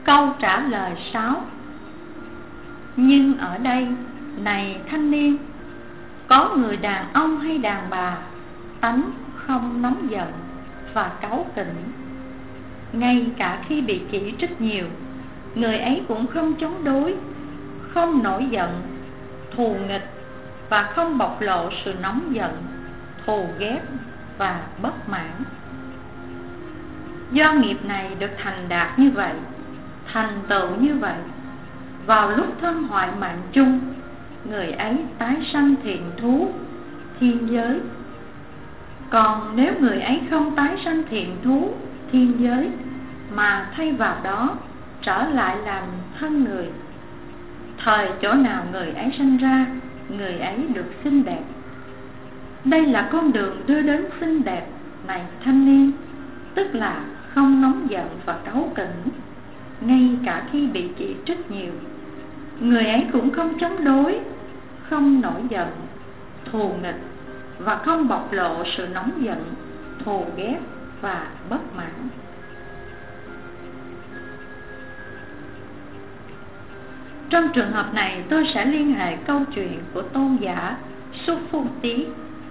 Câu trả lời 6. Nhưng ở đây, này thanh niên, có người đàn ông hay đàn bà tánh không nóng giận và cáu kỉnh, ngay cả khi bị chỉ trích nhiều, người ấy cũng không chống đối, không nổi giận, thù nghịch và không bộc lộ sự nóng giận, thù ghét và bất mãn. Do nghiệp này được thành đạt như vậy, thành tựu như vậy, vào lúc thân hoại mạng chung, người ấy tái sanh thiện thú, thiên giới. Còn nếu người ấy không tái sanh thiện thú, thiên giới, mà thay vào đó trở lại làm thân người, thời chỗ nào người ấy sinh ra, người ấy được xinh đẹp. Đây là con đường đưa đến xinh đẹp, này thanh niên, tức là không nóng giận và cáu kỉnh, ngay cả khi bị chỉ trích nhiều, người ấy cũng không chống đối, không nổi giận, thù nghịch và không bộc lộ sự nóng giận, thù ghét và bất mãn. Trong trường hợp này, tôi sẽ liên hệ câu chuyện của tôn giả Suphuti.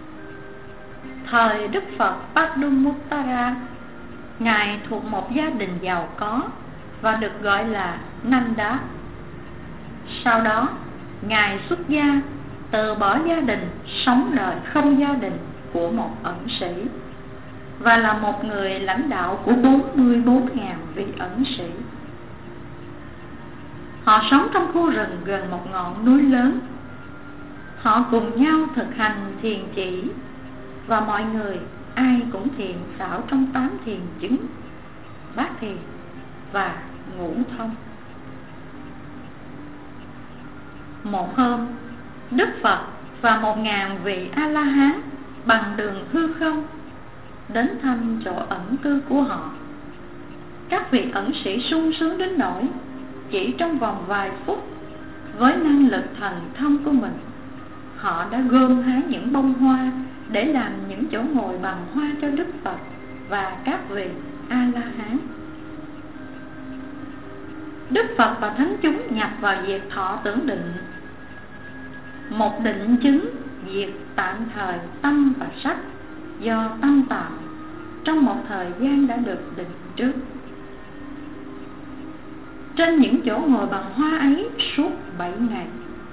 Thời Đức Phật Padumuttara, Ngài thuộc một gia đình giàu có và được gọi là Nanda. Sau đó, Ngài xuất gia, từ bỏ gia đình, sống đời không gia đình của một ẩn sĩ, và là một người lãnh đạo của 44.000 vị ẩn sĩ. Họ sống trong khu rừng gần một ngọn núi lớn. Họ cùng nhau thực hành thiền chỉ, và mọi người ai cũng thiện xảo trong 8 thiền chứng, bát thiền và ngũ thông. Một hôm, Đức Phật và 1.000 vị A-la-hán bằng đường hư không đến thăm chỗ ẩn cư của họ. Các vị ẩn sĩ sung sướng đến nỗi chỉ trong vòng vài phút, với năng lực thần thông của mình, họ đã gom hái những bông hoa để làm những chỗ ngồi bằng hoa cho Đức Phật và các vị A-la-hán. Đức Phật và thánh chúng nhập vào diệt thọ tưởng định, một định chứng diệt tạm thời tâm và sắc do tâm tạo trong một thời gian đã được định trước. Trên những chỗ ngồi bằng hoa ấy suốt 7 ngày,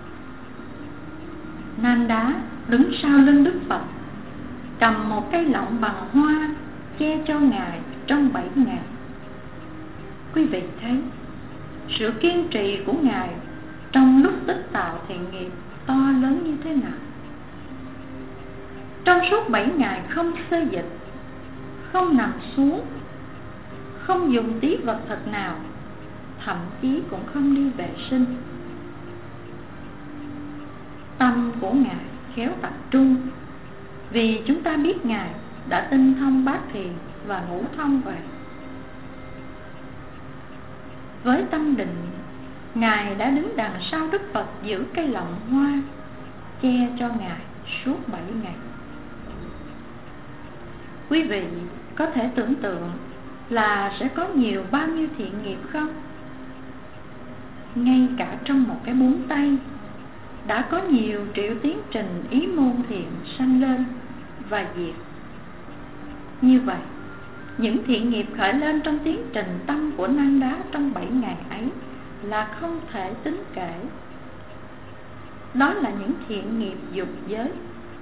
Nanda đứng sau lưng Đức Phật, cầm một cây lọng bằng hoa che cho Ngài trong 7 ngày. Quý vị thấy sự kiên trì của Ngài trong lúc tích tạo thiện nghiệp to lớn như thế nào. Trong suốt 7 ngày không xê dịch, không nằm xuống, không dùng tí vật thực nào, thậm chí cũng không đi vệ sinh. Tâm của Ngài khéo tập trung, vì chúng ta biết Ngài đã tinh thông bát thiền và ngũ thông vậy. Với tâm định, Ngài đã đứng đằng sau Đức Phật giữ cây lọng hoa che cho Ngài suốt 7 ngày. Quý vị có thể tưởng tượng là sẽ có nhiều bao nhiêu thiện nghiệp không? Ngay cả trong một cái búng tay đã có nhiều triệu tiến trình ý môn thiện sanh lên và diệt. Như vậy, những thiện nghiệp khởi lên trong tiến trình tâm của Nanda trong 7 ngày ấy là không thể tính kể. Đó là những thiện nghiệp dục giới.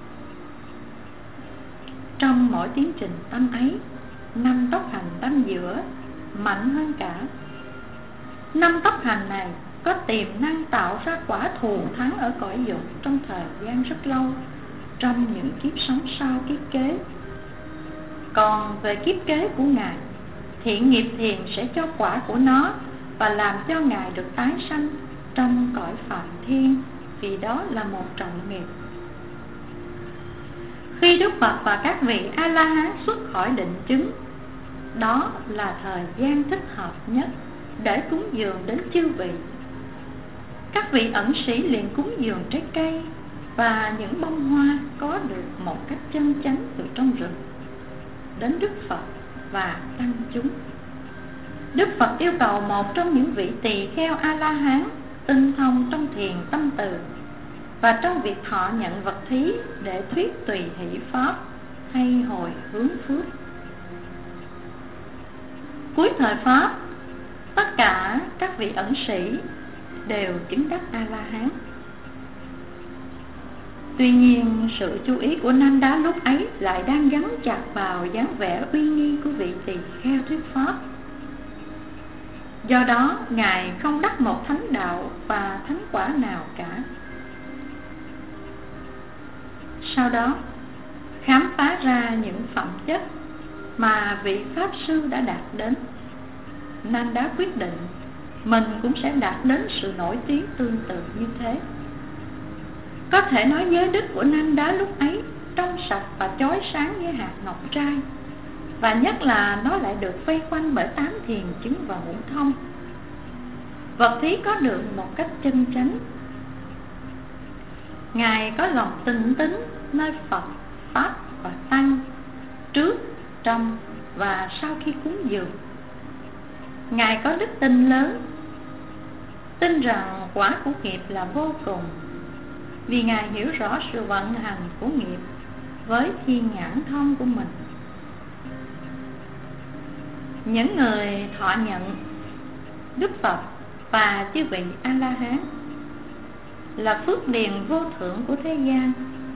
Trong mỗi tiến trình tâm ấy, 5 tốc hành tâm giữa mạnh hơn cả. 5 tốc hành này có tiềm năng tạo ra quả thù thắng ở cõi dục trong thời gian rất lâu, trong những kiếp sống sau kiếp kế. Còn về kiếp kế của Ngài, thiện nghiệp thiền sẽ cho quả của nó và làm cho Ngài được tái sanh trong cõi Phạm Thiên, vì đó là một trọng nghiệp. Khi Đức Phật và các vị A-la-hán xuất khỏi định chứng, đó là thời gian thích hợp nhất để cúng dường đến chư vị. Các vị ẩn sĩ liền cúng dường trái cây và những bông hoa có được một cách chân chánh từ trong rừng đến Đức Phật và tăng chúng. Đức Phật yêu cầu một trong những vị tỳ kheo A-la-hán tinh thông trong thiền tâm từ và trong việc thọ nhận vật thí để thuyết tùy hỷ pháp hay hồi hướng phước. Cuối thời Pháp, tất cả các vị ẩn sĩ đều chứng đắc A-la-hán. Tuy nhiên, sự chú ý của Nanda lúc ấy lại đang gắn chặt vào dáng vẻ uy nghi của vị tỳ kheo thuyết pháp. Do đó, Ngài không đắc một thánh đạo và thánh quả nào cả. Sau đó, khám phá ra những phẩm chất mà vị Pháp Sư đã đạt đến, Nanda quyết định mình cũng sẽ đạt đến sự nổi tiếng tương tự như thế. Có thể nói giới đức của Nanda lúc ấy trong sạch và chói sáng như hạt ngọc trai, và nhất là nó lại được vây quanh bởi 8 thiền chứng và ngũ thông. Vật thí có được một cách chân chánh. Ngài có lòng tinh tín nơi Phật, Pháp và Tăng trước, trong và sau khi cúng dường. Ngài có đức tin lớn, tin rằng quả của nghiệp là vô cùng, vì Ngài hiểu rõ sự vận hành của nghiệp với thiên nhãn thông của mình. Những người thọ nhận Đức Phật và chư vị A-la-hán là phước điền vô thượng của thế gian,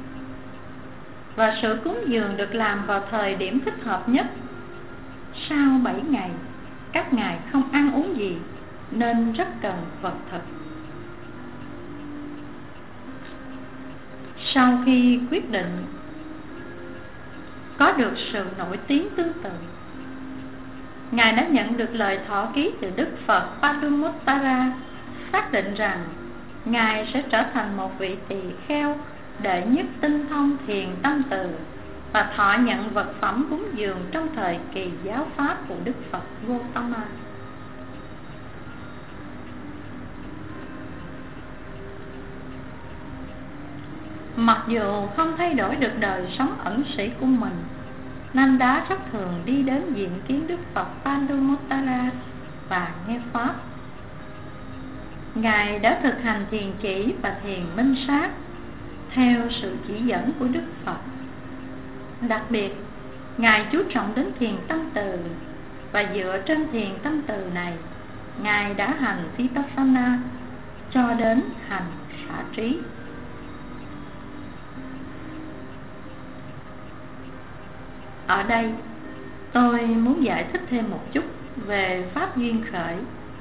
và sự cúng dường được làm vào thời điểm thích hợp nhất. Sau 7 ngày, các ngài không ăn uống gì nên rất cần vật thực. Sau khi quyết định có được sự nổi tiếng tương tự, Ngài đã nhận được lời thọ ký từ Đức Phật Padumottara, xác định rằng Ngài sẽ trở thành một vị tỳ kheo đệ nhất tinh thông thiền tâm từ và thọ nhận vật phẩm cúng dường trong thời kỳ giáo pháp của Đức Phật Gautama. Mặc dù không thay đổi được đời sống ẩn sĩ của mình, Nanda rất thường đi đến diện kiến Đức Phật Padumottara và nghe pháp. Ngài đã thực hành thiền chỉ và thiền minh sát theo sự chỉ dẫn của Đức Phật. Đặc biệt, Ngài chú trọng đến thiền tâm từ, và dựa trên thiền tâm từ này, Ngài đã hành Vipassana cho đến hành xả trí. Ở đây, tôi muốn giải thích thêm một chút về pháp duyên khởi.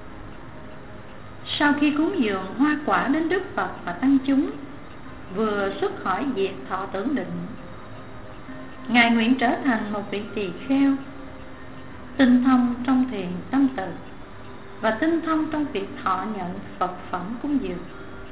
Sau khi cúng dường hoa quả đến Đức Phật và tăng chúng, vừa xuất khỏi việc thọ tưởng định, Ngài nguyện trở thành một vị tỳ kheo tinh thông trong thiền tâm từ và tinh thông trong việc thọ nhận vật phẩm cúng dường.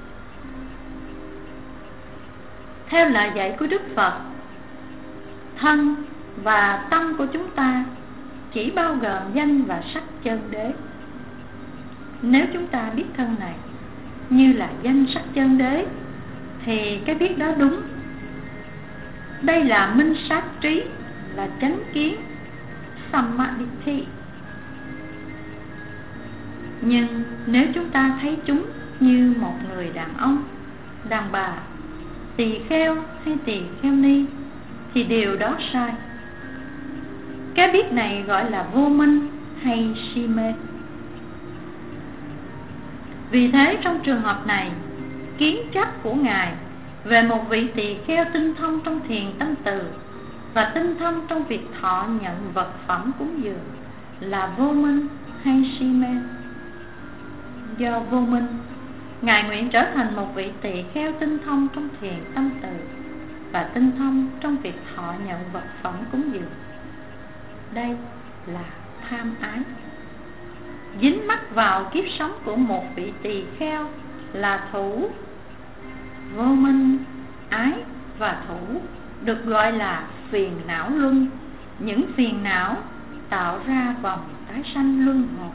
Theo lời dạy của Đức Phật, thân và tâm của chúng ta chỉ bao gồm danh và sắc chân đế. Nếu chúng ta biết thân này như là danh sắc chân đế, thì cái biết đó đúng. Đây là minh sát trí, là chánh kiến, samadhi. Nhưng nếu chúng ta thấy chúng như một người đàn ông, đàn bà, tỳ kheo hay tỳ kheo ni, thì điều đó sai. Cái biết này gọi là vô minh hay si mê. Vì thế trong trường hợp này, kiến chấp của Ngài về một vị tỳ kheo tinh thông trong thiền tâm từ và tinh thông trong việc thọ nhận vật phẩm cúng dường là vô minh hay si mê. Do vô minh, Ngài nguyện trở thành một vị tỳ kheo tinh thông trong thiền tâm từ và tinh thông trong việc thọ nhận vật phẩm cúng dường. Đây là tham ái. Dính mắc vào kiếp sống của một vị tỳ kheo là thủ. Vô minh, ái và thủ được gọi là phiền não luân. Những phiền não tạo ra vòng tái sanh luân hồi.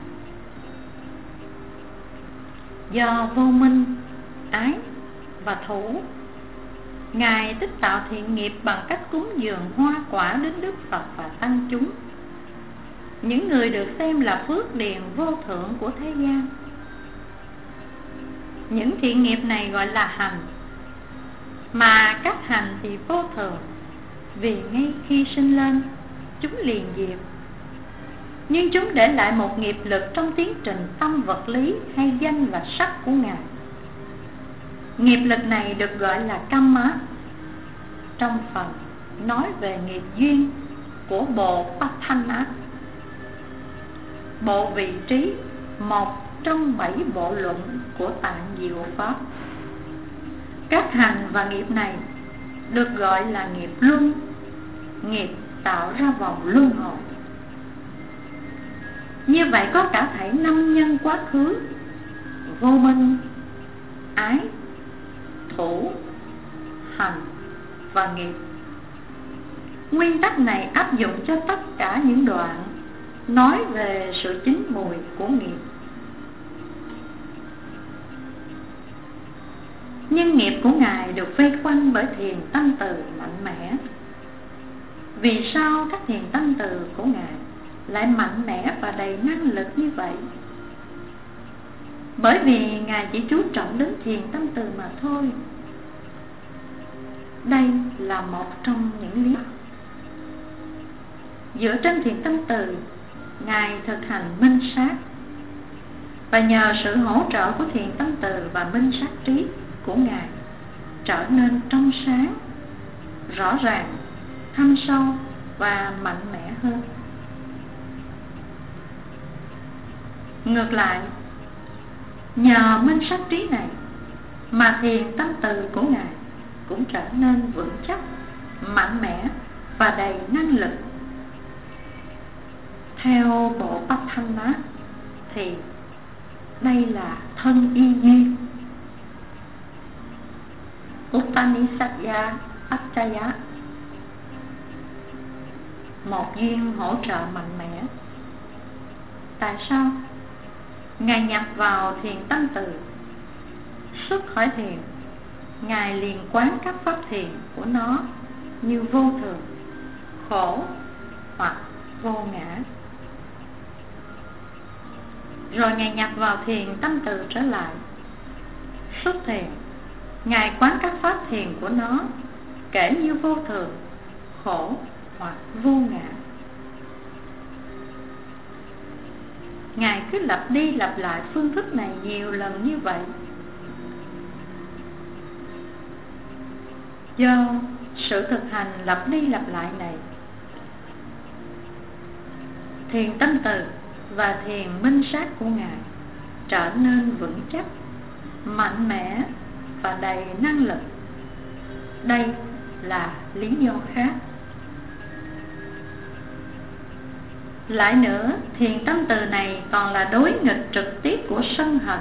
Do vô minh, ái và thủ, Ngài tích tạo thiện nghiệp bằng cách cúng dường hoa quả đến Đức Phật và tăng chúng. những người được xem là phước điền vô thượng của thế gian. Những thiện nghiệp này gọi là hành, mà các hành thì vô thường, vì ngay khi sinh lên chúng liền diệt. Nhưng chúng để lại một nghiệp lực trong tiến trình tâm vật lý hay danh và sắc của Ngài. Nghiệp lực này được gọi là Kamma. Trong phần nói về nghiệp duyên của bộ Patthana, bộ vị trí, một trong 7 bộ luận của Tạng Diệu Pháp. Các hành và nghiệp này được gọi là nghiệp luân, nghiệp tạo ra vòng luân hồi. Như vậy có cả thảy 5 nhân quá khứ: vô minh, ái, thủ, hành và nghiệp. Nguyên tắc này áp dụng cho tất cả những đoạn nói về sự chín mùi của nghiệp. Nhưng nghiệp của Ngài được vây quanh bởi thiền tâm từ mạnh mẽ. Vì sao các thiền tâm từ của Ngài lại mạnh mẽ và đầy năng lực như vậy? Bởi vì Ngài chỉ chú trọng đến thiền tâm từ mà thôi. Đây là một trong những lý do. Dựa trên thiền tâm từ, Ngài thực hành minh sát, và nhờ sự hỗ trợ của thiền tâm từ và minh sát trí của Ngài trở nên trong sáng, rõ ràng, thâm sâu và mạnh mẽ hơn. Ngược lại, nhờ minh sát trí này mà thiền tâm từ của Ngài cũng trở nên vững chắc, mạnh mẽ và đầy năng lực. Theo bộ Patthana thì đây là thân y duyên. Upanishadya Acchaya, một duyên hỗ trợ mạnh mẽ. Tại sao? Ngài nhập vào thiền tâm từ. Xuất khỏi thiền, Ngài liền quán các pháp thiền của nó như vô thường, khổ hoặc vô ngã. Rồi Ngài nhập vào thiền tâm từ trở lại. Xuất thiền, Ngài quán các pháp thiền của nó kể như vô thường, khổ hoặc vô ngã. Ngài cứ lặp đi lặp lại phương thức này nhiều lần như vậy. Do sự thực hành lặp đi lặp lại này, thiền tâm từ và thiền minh sát của Ngài trở nên vững chắc, mạnh mẽ và đầy năng lực. Đây là lý do khác. Lại nữa, thiền tâm từ này còn là đối nghịch trực tiếp của sân hận.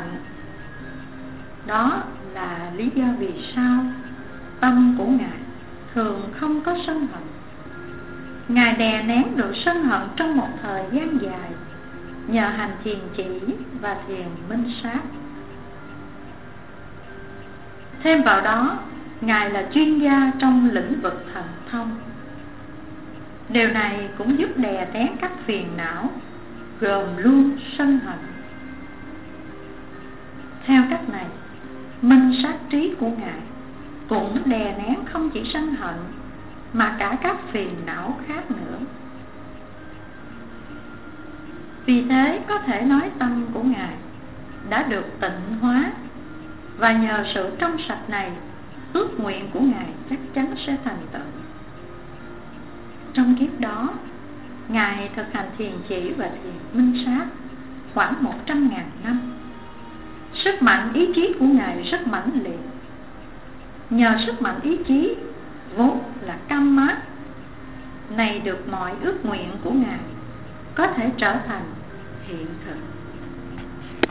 Đó là lý do vì sao tâm của Ngài thường không có sân hận. Ngài đè nén được sân hận trong một thời gian dài nhờ hành thiền chỉ và thiền minh sát. Thêm vào đó, Ngài là chuyên gia trong lĩnh vực thần thông. Điều này cũng giúp đè nén các phiền não, gồm luôn sân hận. Theo cách này, minh sát trí của Ngài cũng đè nén không chỉ sân hận mà cả các phiền não khác nữa. Vì thế có thể nói tâm của Ngài đã được tịnh hóa, và nhờ sự trong sạch này, ước nguyện của Ngài chắc chắn sẽ thành tựu. Trong kiếp đó, Ngài thực hành thiền chỉ và thiền minh sát khoảng 100.000 năm. Sức mạnh ý chí của Ngài rất mãnh liệt. Nhờ sức mạnh ý chí vốn là Kamma này, được mọi ước nguyện của Ngài có thể trở thành hiện thực.